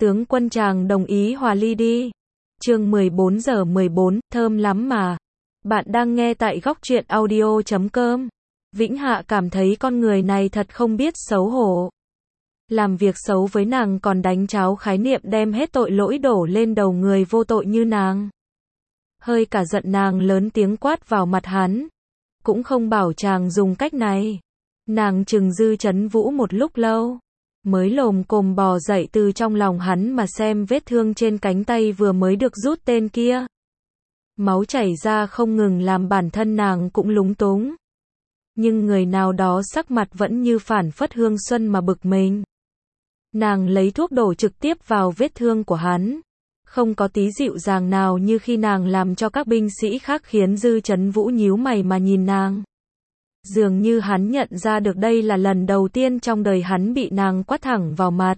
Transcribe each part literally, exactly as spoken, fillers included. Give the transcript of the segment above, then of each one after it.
Tướng quân chàng đồng ý hòa ly đi. Chương mười bốn giờ mười bốn, thơm lắm mà. Bạn đang nghe tại góc truyện audio chấm com. Vĩnh Hạ cảm thấy con người này thật không biết xấu hổ. Làm việc xấu với nàng còn đánh tráo khái niệm đem hết tội lỗi đổ lên đầu người vô tội như nàng. Hơi cả giận nàng lớn tiếng quát vào mặt hắn. Cũng không bảo chàng dùng cách này. Nàng trừng Dư Chấn Vũ một lúc lâu. Mới lồm cồm bò dậy từ trong lòng hắn mà xem vết thương trên cánh tay vừa mới được rút tên kia. Máu chảy ra không ngừng làm bản thân nàng cũng lúng túng. Nhưng người nào đó sắc mặt vẫn như phản phất hương xuân mà bực mình. Nàng lấy thuốc đổ trực tiếp vào vết thương của hắn. Không có tí dịu dàng nào như khi nàng làm cho các binh sĩ khác khiến Dư Chấn Vũ nhíu mày mà nhìn nàng. Dường như hắn nhận ra được đây là lần đầu tiên trong đời hắn bị nàng quát thẳng vào mặt.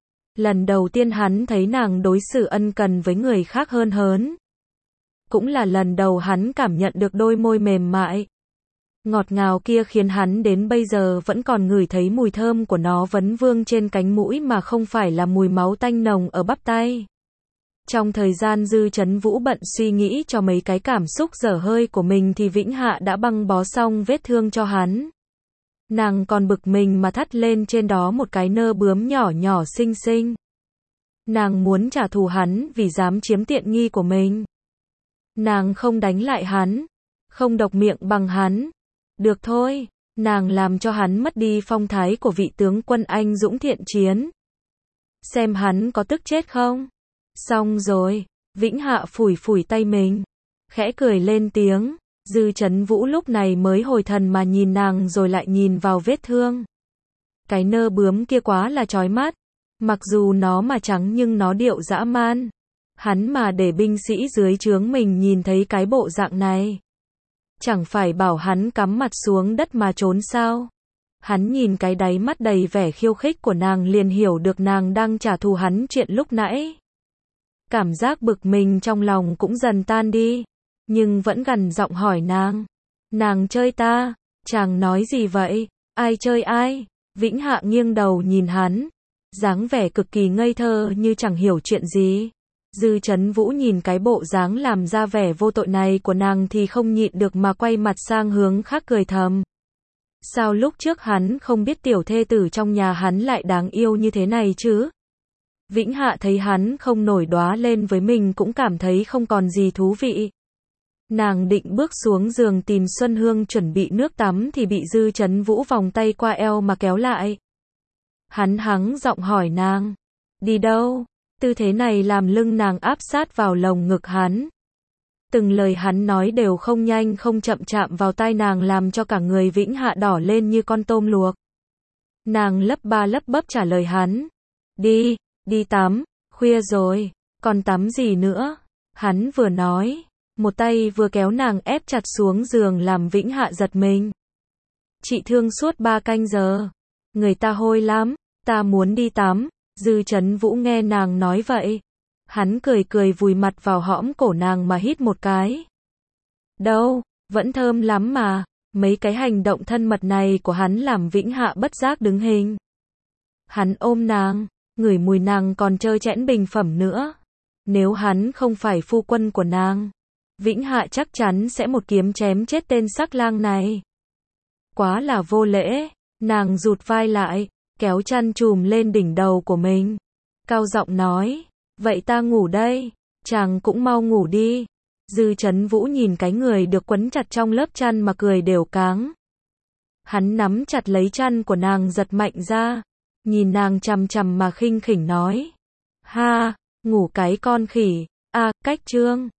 Lần đầu tiên hắn thấy nàng đối xử ân cần với người khác hơn hớn. Cũng là lần đầu hắn cảm nhận được đôi môi mềm mại, ngọt ngào kia khiến hắn đến bây giờ vẫn còn ngửi thấy mùi thơm của nó vấn vương trên cánh mũi mà không phải là mùi máu tanh nồng ở bắp tay. Trong thời gian Dư Chấn Vũ bận suy nghĩ cho mấy cái cảm xúc dở hơi của mình thì Vĩnh Hạ đã băng bó xong vết thương cho hắn. Nàng còn bực mình mà thắt lên trên đó một cái nơ bướm nhỏ nhỏ xinh xinh. Nàng muốn trả thù hắn vì dám chiếm tiện nghi của mình. Nàng không đánh lại hắn, không độc miệng bằng hắn. Được thôi, nàng làm cho hắn mất đi phong thái của vị tướng quân anh dũng thiện chiến. Xem hắn có tức chết không? Xong rồi, Vĩnh Hạ phủi phủi tay mình, khẽ cười lên tiếng. Dư Chấn Vũ lúc này mới hồi thần mà nhìn nàng rồi lại nhìn vào vết thương. Cái nơ bướm kia quá là chói mắt, mặc dù nó mà trắng nhưng nó điệu dã man. Hắn mà để binh sĩ dưới trướng mình nhìn thấy cái bộ dạng này, chẳng phải bảo hắn cắm mặt xuống đất mà trốn sao? Hắn nhìn cái đáy mắt đầy vẻ khiêu khích của nàng liền hiểu được nàng đang trả thù hắn chuyện lúc nãy. Cảm giác bực mình trong lòng cũng dần tan đi, nhưng vẫn gằn giọng hỏi nàng. Nàng chơi ta? Chàng nói gì vậy? Ai chơi ai? Vĩnh Hạ nghiêng đầu nhìn hắn, dáng vẻ cực kỳ ngây thơ như chẳng hiểu chuyện gì. Dư Chấn Vũ nhìn cái bộ dáng làm ra vẻ vô tội này của nàng thì không nhịn được mà quay mặt sang hướng khác cười thầm. Sao lúc trước hắn không biết tiểu thê tử trong nhà hắn lại đáng yêu như thế này chứ? Vĩnh Hạ thấy hắn không nổi đoá lên với mình cũng cảm thấy không còn gì thú vị. Nàng định bước xuống giường tìm Xuân Hương chuẩn bị nước tắm thì bị Dư Chấn Vũ vòng tay qua eo mà kéo lại. Hắn hắng giọng hỏi nàng, đi đâu? Tư thế này làm lưng nàng áp sát vào lồng ngực hắn. Từng lời hắn nói đều không nhanh không chậm chạm vào tai nàng làm cho cả người Vĩnh Hạ đỏ lên như con tôm luộc. Nàng lấp ba lấp bấp trả lời hắn, đi, đi tắm, khuya rồi, còn tắm gì nữa? Hắn vừa nói, một tay vừa kéo nàng ép chặt xuống giường làm Vĩnh Hạ giật mình. Chị thương suốt ba canh giờ, người ta hôi lắm, ta muốn đi tắm. Dư Chấn Vũ nghe nàng nói vậy, hắn cười cười vùi mặt vào hõm cổ nàng mà hít một cái. Đâu, vẫn thơm lắm mà. Mấy cái hành động thân mật này của hắn làm Vĩnh Hạ bất giác đứng hình. Hắn ôm nàng, ngửi mùi nàng còn trơ trẽn bình phẩm nữa. Nếu hắn không phải phu quân của nàng, Vĩnh Hạ chắc chắn sẽ một kiếm chém chết tên sắc lang này. Quá là vô lễ. Nàng rụt vai lại, kéo chăn chùm lên đỉnh đầu của mình, cao giọng nói, vậy ta ngủ đây, chàng cũng mau ngủ đi. Dư Chấn Vũ nhìn cái người được quấn chặt trong lớp chăn mà cười đều cáng. Hắn nắm chặt lấy chăn của nàng giật mạnh ra, nhìn nàng chằm chằm mà khinh khỉnh nói, ha, ngủ cái con khỉ, a, cách trương.